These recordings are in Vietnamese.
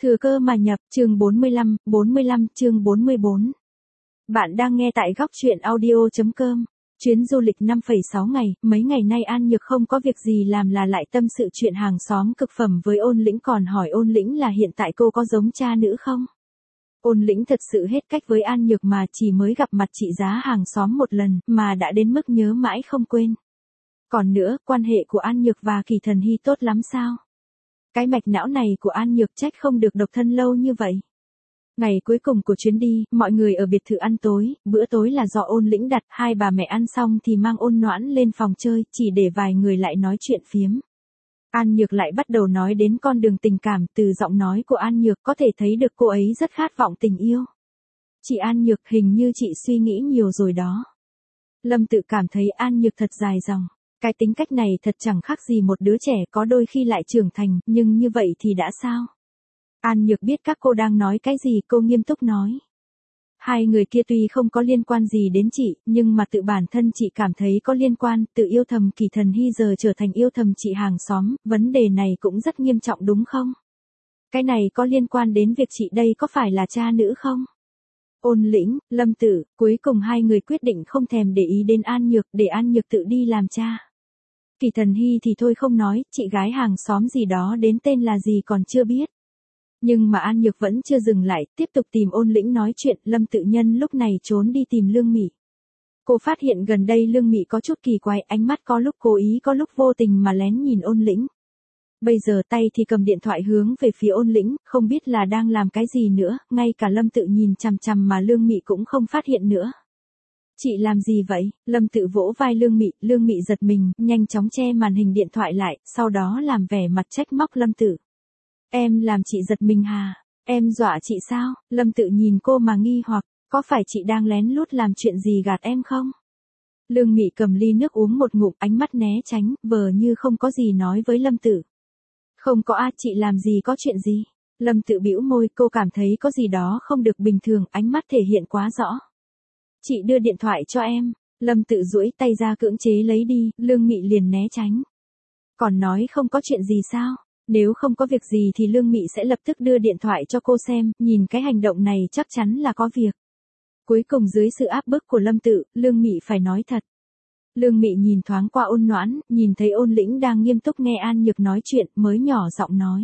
Thừa cơ mà nhập, chương 45 chương 44. Bạn đang nghe tại góc truyện audio.com. Chuyến du lịch 5,6 ngày, mấy ngày nay An Nhược không có việc gì làm là lại tâm sự chuyện hàng xóm cực phẩm với Ôn Lĩnh, còn hỏi Ôn Lĩnh là hiện tại cô có giống cha nữ không? Ôn Lĩnh thật sự hết cách với An Nhược mà chỉ mới gặp mặt chị giá hàng xóm một lần mà đã đến mức nhớ mãi không quên. Còn nữa, quan hệ của An Nhược và Kỳ Thần Hy tốt lắm sao? Cái mạch não này của An Nhược trách không được độc thân lâu như vậy. Ngày cuối cùng của chuyến đi, mọi người ở biệt thự ăn tối, bữa tối là do Ôn Lĩnh đặt, hai bà mẹ ăn xong thì mang Ôn Noãn lên phòng chơi, chỉ để vài người lại nói chuyện phiếm. An Nhược lại bắt đầu nói đến con đường tình cảm, từ giọng nói của An Nhược có thể thấy được cô ấy rất khát vọng tình yêu. Chị An Nhược, hình như chị suy nghĩ nhiều rồi đó. Lâm Tự cảm thấy An Nhược thật dài dòng. Cái tính cách này thật chẳng khác gì một đứa trẻ, có đôi khi lại trưởng thành, nhưng như vậy thì đã sao? An Nhược biết các cô đang nói cái gì, cô nghiêm túc nói. Hai người kia tuy không có liên quan gì đến chị, nhưng mà tự bản thân chị cảm thấy có liên quan, từ yêu thầm Kỳ Thần Hy giờ trở thành yêu thầm chị hàng xóm, vấn đề này cũng rất nghiêm trọng đúng không? Cái này có liên quan đến việc chị đây có phải là cha nữ không? Ôn Lĩnh, Lâm Tử, cuối cùng hai người quyết định không thèm để ý đến An Nhược, để An Nhược tự đi làm cha. Kỳ Thần Hy thì thôi không nói, chị gái hàng xóm gì đó đến tên là gì còn chưa biết. Nhưng mà An Nhược vẫn chưa dừng lại, tiếp tục tìm Ôn Lĩnh nói chuyện. Lâm Tự Nhân lúc này trốn đi tìm Lương Mị. Cô phát hiện gần đây Lương Mị có chút kỳ quái, ánh mắt có lúc cố ý có lúc vô tình mà lén nhìn Ôn Lĩnh. Bây giờ tay thì cầm điện thoại hướng về phía Ôn Lĩnh, không biết là đang làm cái gì nữa, ngay cả Lâm Tự nhìn chằm chằm mà Lương Mị cũng không phát hiện nữa. Chị làm gì vậy? Lâm Tự vỗ vai Lương Mị giật mình, nhanh chóng che màn hình điện thoại lại, sau đó làm vẻ mặt trách móc Lâm Tự. Em làm chị giật mình hà? Em dọa chị sao? Lâm Tự nhìn cô mà nghi hoặc, có phải chị đang lén lút làm chuyện gì gạt em không? Lương Mị cầm ly nước uống một ngụm, ánh mắt né tránh, vờ như không có gì nói với Lâm Tự. Không có chị làm gì có chuyện gì? Lâm Tự bĩu môi, cô cảm thấy có gì đó không được bình thường, ánh mắt thể hiện quá rõ. Chị đưa điện thoại cho em. Lâm Tự duỗi tay ra cưỡng chế lấy đi, Lương Mị liền né tránh. Còn nói không có chuyện gì sao? Nếu không có việc gì thì Lương Mị sẽ lập tức đưa điện thoại cho cô xem, nhìn cái hành động này chắc chắn là có việc. Cuối cùng dưới sự áp bức của Lâm Tự, Lương Mị phải nói thật. Lương Mị nhìn thoáng qua Ôn Noãn, nhìn thấy Ôn Lĩnh đang nghiêm túc nghe An Nhược nói chuyện, mới nhỏ giọng nói.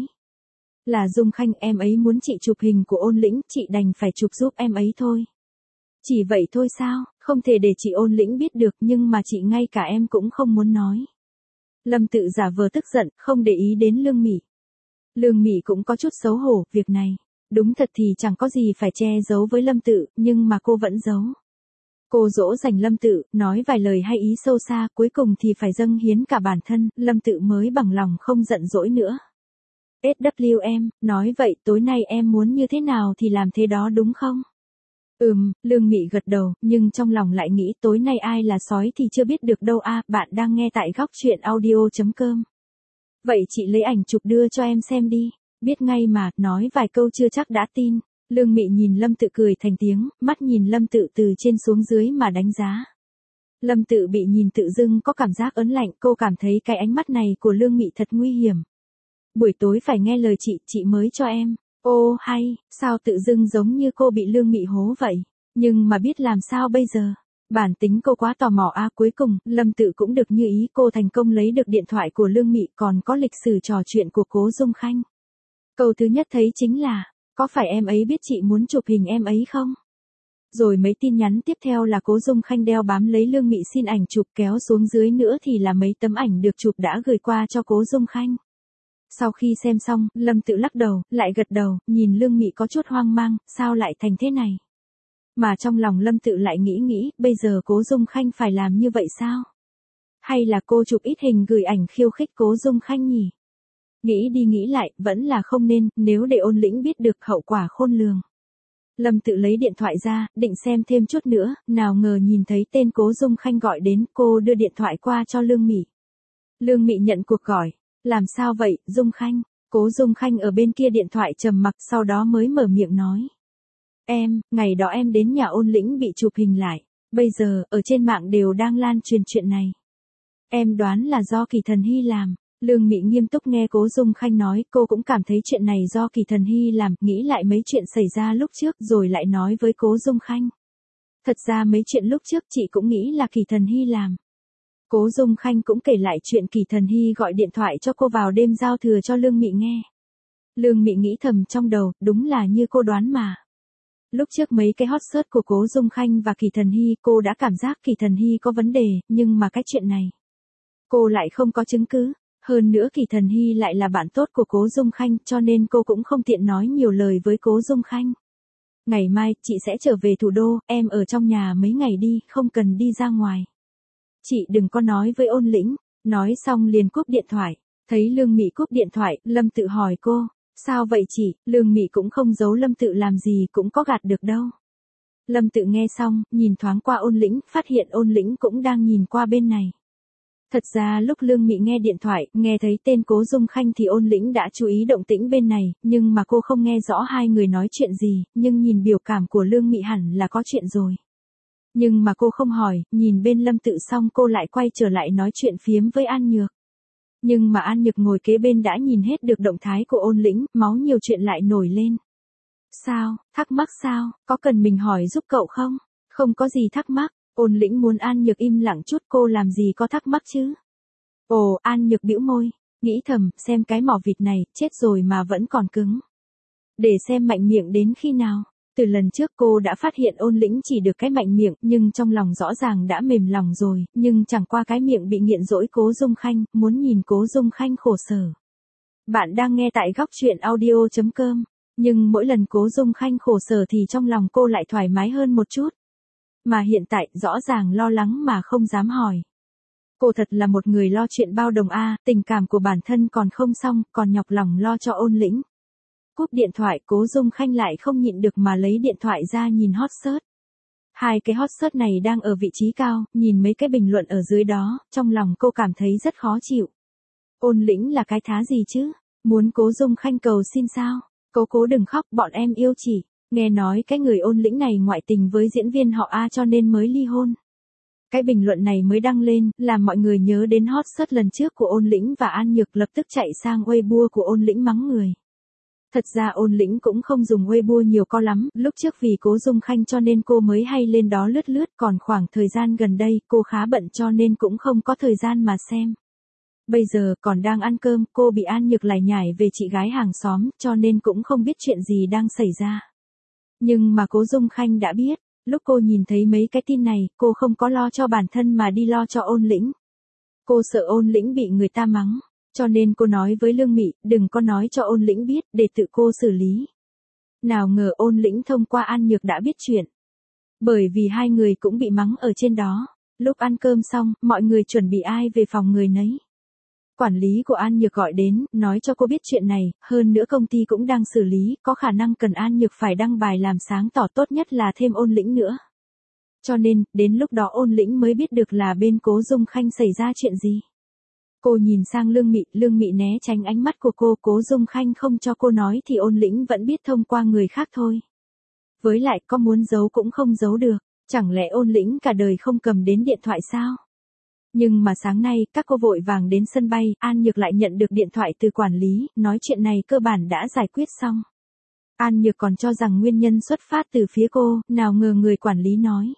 Là Dung Khanh, em ấy muốn chị chụp hình của Ôn Lĩnh, chị đành phải chụp giúp em ấy thôi. Chỉ vậy thôi sao, không thể để chị Ôn Lĩnh biết được, nhưng mà chị ngay cả em cũng không muốn nói. Lâm Tự giả vờ tức giận, không để ý đến Lương Mị. Lương Mị cũng có chút xấu hổ, việc này. Đúng thật thì chẳng có gì phải che giấu với Lâm Tự, nhưng mà cô vẫn giấu. Cô dỗ dành Lâm Tự, nói vài lời hay ý sâu xa, cuối cùng thì phải dâng hiến cả bản thân, Lâm Tự mới bằng lòng không giận dỗi nữa. SWM, nói vậy tối nay em muốn như thế nào thì làm thế đó đúng không? Lương Mị gật đầu, nhưng trong lòng lại nghĩ tối nay ai là sói thì chưa biết được đâu a. Bạn đang nghe tại góc truyện audio.com. Vậy chị lấy ảnh chụp đưa cho em xem đi, biết ngay mà, nói vài câu chưa chắc đã tin. Lương Mị nhìn Lâm Tự cười thành tiếng, mắt nhìn Lâm Tự từ trên xuống dưới mà đánh giá. Lâm Tự bị nhìn tự dưng có cảm giác ớn lạnh, cô cảm thấy cái ánh mắt này của Lương Mị thật nguy hiểm. Buổi tối phải nghe lời chị mới cho em. Ô hay, sao tự dưng giống như cô bị Lương Mị hố vậy, nhưng mà biết làm sao bây giờ. Bản tính cô quá tò mò cuối cùng, Lâm Tự cũng được như ý, cô thành công lấy được điện thoại của Lương Mị, còn có lịch sử trò chuyện của Cố Dung Khanh. Câu thứ nhất thấy chính là, có phải em ấy biết chị muốn chụp hình em ấy không? Rồi mấy tin nhắn tiếp theo là Cố Dung Khanh đeo bám lấy Lương Mị xin ảnh chụp, kéo xuống dưới nữa thì là mấy tấm ảnh được chụp đã gửi qua cho Cố Dung Khanh. Sau khi xem xong, Lâm Tự lắc đầu, lại gật đầu, nhìn Lương Mị có chút hoang mang, sao lại thành thế này? Mà trong lòng Lâm Tự lại nghĩ, bây giờ Cố Dung Khanh phải làm như vậy sao? Hay là cô chụp ít hình gửi ảnh khiêu khích Cố Dung Khanh nhỉ? Nghĩ đi nghĩ lại, vẫn là không nên, nếu để Ôn Lĩnh biết được hậu quả khôn lường. Lâm Tự lấy điện thoại ra, định xem thêm chút nữa, nào ngờ nhìn thấy tên Cố Dung Khanh gọi đến, cô đưa điện thoại qua cho Lương Mị. Lương Mị nhận cuộc gọi, làm sao vậy, Dung Khanh? Cố Dung Khanh ở bên kia điện thoại trầm mặc, sau đó mới mở miệng nói. Ngày đó em đến nhà Ôn Lĩnh bị chụp hình lại, bây giờ, ở trên mạng đều đang lan truyền chuyện này. Em đoán là do Kỳ Thần Hy làm. Lương Mị nghiêm túc nghe Cố Dung Khanh nói, cô cũng cảm thấy chuyện này do Kỳ Thần Hy làm, nghĩ lại mấy chuyện xảy ra lúc trước rồi lại nói với Cố Dung Khanh. Thật ra mấy chuyện lúc trước chị cũng nghĩ là Kỳ Thần Hy làm. Cố Dung Khanh cũng kể lại chuyện Kỳ Thần Hy gọi điện thoại cho cô vào đêm giao thừa cho Lương Mị nghe. Lương Mị nghĩ thầm trong đầu, đúng là như cô đoán mà. Lúc trước mấy cái hot search của Cố Dung Khanh và Kỳ Thần Hy, cô đã cảm giác Kỳ Thần Hy có vấn đề, nhưng mà cái chuyện này, cô lại không có chứng cứ. Hơn nữa Kỳ Thần Hy lại là bạn tốt của Cố Dung Khanh, cho nên cô cũng không tiện nói nhiều lời với Cố Dung Khanh. Ngày mai, chị sẽ trở về thủ đô, em ở trong nhà mấy ngày đi, không cần đi ra ngoài. Chị đừng có nói với Ôn Lĩnh. Nói xong liền cúp điện thoại. Thấy Lương Mị cúp điện thoại, Lâm Tự hỏi cô, sao vậy chị? Lương Mị cũng không giấu Lâm Tự làm gì cũng có gạt được đâu. Lâm Tự nghe xong, nhìn thoáng qua Ôn Lĩnh, phát hiện Ôn Lĩnh cũng đang nhìn qua bên này. Thật ra lúc Lương Mị nghe điện thoại, nghe thấy tên Cố Dung Khanh thì Ôn Lĩnh đã chú ý động tĩnh bên này, nhưng mà cô không nghe rõ hai người nói chuyện gì, nhưng nhìn biểu cảm của Lương Mị hẳn là có chuyện rồi. Nhưng mà cô không hỏi, nhìn bên Lâm Tự xong cô lại quay trở lại nói chuyện phiếm với An Nhược. Nhưng mà An Nhược ngồi kế bên đã nhìn hết được động thái của Ôn Lĩnh, máu nhiều chuyện lại nổi lên. Sao, thắc mắc sao, có cần mình hỏi giúp cậu không? Không có gì thắc mắc. Ôn Lĩnh muốn An Nhược im lặng chút, cô làm gì có thắc mắc chứ. Ồ, An Nhược bĩu môi, nghĩ thầm, xem cái mỏ vịt này, chết rồi mà vẫn còn cứng. Để xem mạnh miệng đến khi nào. Từ lần trước cô đã phát hiện Ôn Lĩnh chỉ được cái mạnh miệng, nhưng trong lòng rõ ràng đã mềm lòng rồi, nhưng chẳng qua cái miệng bị nghiện dỗi Cố Dung Khanh, muốn nhìn Cố Dung Khanh khổ sở. Bạn đang nghe tại góc truyện audio.com, nhưng mỗi lần Cố Dung Khanh khổ sở thì trong lòng cô lại thoải mái hơn một chút. Mà hiện tại, rõ ràng lo lắng mà không dám hỏi. Cô thật là một người lo chuyện bao đồng a, tình cảm của bản thân còn không xong, còn nhọc lòng lo cho Ôn Lĩnh. Cúp điện thoại, Cố Dung Khanh lại không nhịn được mà lấy điện thoại ra nhìn hot search. Hai cái hot search này đang ở vị trí cao, nhìn mấy cái bình luận ở dưới đó, trong lòng cô cảm thấy rất khó chịu. Ôn Lĩnh là cái thá gì chứ? Muốn Cố Dung Khanh cầu xin sao? Cố đừng khóc, bọn em yêu chỉ. Nghe nói cái người Ôn Lĩnh này ngoại tình với diễn viên họ A cho nên mới ly hôn. Cái bình luận này mới đăng lên, làm mọi người nhớ đến hot search lần trước của Ôn Lĩnh và An Nhược, lập tức chạy sang Weibo của Ôn Lĩnh mắng người. Thật ra Ôn Lĩnh cũng không dùng Weibo nhiều co lắm, lúc trước vì Cố Dung Khanh cho nên cô mới hay lên đó lướt lướt, còn khoảng thời gian gần đây cô khá bận cho nên cũng không có thời gian mà xem. Bây giờ còn đang ăn cơm, cô bị An Nhược lải nhải về chị gái hàng xóm, cho nên cũng không biết chuyện gì đang xảy ra. Nhưng mà Cố Dung Khanh đã biết, lúc cô nhìn thấy mấy cái tin này, cô không có lo cho bản thân mà đi lo cho Ôn Lĩnh. Cô sợ Ôn Lĩnh bị người ta mắng, cho nên cô nói với Lương Mị, đừng có nói cho Ôn Lĩnh biết, để tự cô xử lý. Nào ngờ Ôn Lĩnh thông qua An Nhược đã biết chuyện. Bởi vì hai người cũng bị mắng ở trên đó. Lúc ăn cơm xong, mọi người chuẩn bị ai về phòng người nấy. Quản lý của An Nhược gọi đến, nói cho cô biết chuyện này, hơn nữa công ty cũng đang xử lý, có khả năng cần An Nhược phải đăng bài làm sáng tỏ, tốt nhất là thêm Ôn Lĩnh nữa. Cho nên, đến lúc đó Ôn Lĩnh mới biết được là bên Cố Dung Khanh xảy ra chuyện gì. Cô nhìn sang Lương Mị né tránh ánh mắt của cô, Cố Dung Khanh không cho cô nói thì Ôn Lĩnh vẫn biết thông qua người khác thôi. Với lại có muốn giấu cũng không giấu được, chẳng lẽ Ôn Lĩnh cả đời không cầm đến điện thoại sao? Nhưng mà sáng nay, các cô vội vàng đến sân bay, An Nhược lại nhận được điện thoại từ quản lý, nói chuyện này cơ bản đã giải quyết xong. An Nhược còn cho rằng nguyên nhân xuất phát từ phía cô, nào ngờ người quản lý nói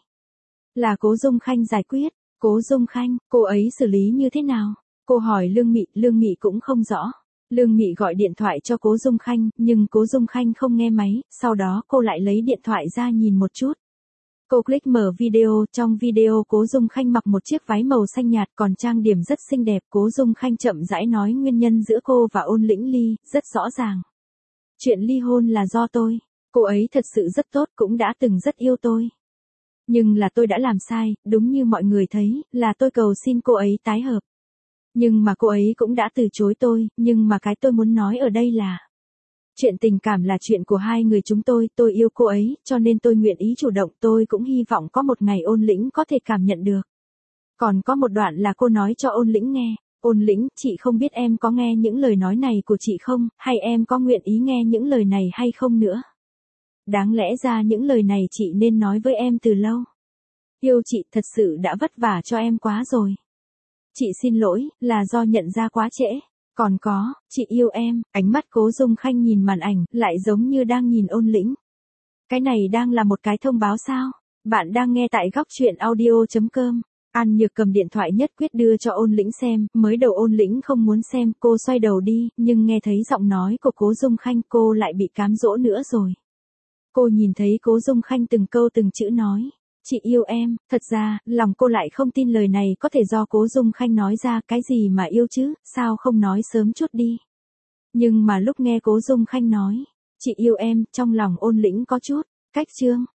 là Cố Dung Khanh giải quyết. Cố Dung Khanh, cô ấy xử lý như thế nào? Cô hỏi Lương Mị cũng không rõ. Lương Mị gọi điện thoại cho Cố Dung Khanh, nhưng Cố Dung Khanh không nghe máy, sau đó cô lại lấy điện thoại ra nhìn một chút. Cô click mở video, trong video Cố Dung Khanh mặc một chiếc váy màu xanh nhạt còn trang điểm rất xinh đẹp. Cố Dung Khanh chậm rãi nói nguyên nhân giữa cô và Ôn Lĩnh ly, rất rõ ràng. Chuyện ly hôn là do tôi. Cô ấy thật sự rất tốt, cũng đã từng rất yêu tôi. Nhưng là tôi đã làm sai, đúng như mọi người thấy, là tôi cầu xin cô ấy tái hợp. Nhưng mà cô ấy cũng đã từ chối tôi, nhưng mà cái tôi muốn nói ở đây là chuyện tình cảm là chuyện của hai người chúng tôi yêu cô ấy, cho nên tôi nguyện ý chủ động, tôi cũng hy vọng có một ngày Ôn Lĩnh có thể cảm nhận được. Còn có một đoạn là cô nói cho Ôn Lĩnh nghe, Ôn Lĩnh, chị không biết em có nghe những lời nói này của chị không, hay em có nguyện ý nghe những lời này hay không nữa. Đáng lẽ ra những lời này chị nên nói với em từ lâu. Yêu chị thật sự đã vất vả cho em quá rồi. Chị xin lỗi, là do nhận ra quá trễ. Còn có, chị yêu em, ánh mắt Cố Dung Khanh nhìn màn ảnh, lại giống như đang nhìn Ôn Lĩnh. Cái này đang là một cái thông báo sao? Bạn đang nghe tại góc chuyện audio.com. An Nhược cầm điện thoại nhất quyết đưa cho Ôn Lĩnh xem, mới đầu Ôn Lĩnh không muốn xem, cô xoay đầu đi, nhưng nghe thấy giọng nói của Cố Dung Khanh cô lại bị cám dỗ nữa rồi. Cô nhìn thấy Cố Dung Khanh từng câu từng chữ nói. Chị yêu em, thật ra, lòng cô lại không tin lời này có thể do Cố Dung Khanh nói ra, cái gì mà yêu chứ, sao không nói sớm chút đi. Nhưng mà lúc nghe Cố Dung Khanh nói, chị yêu em, trong lòng Ôn Lĩnh có chút, cách trương.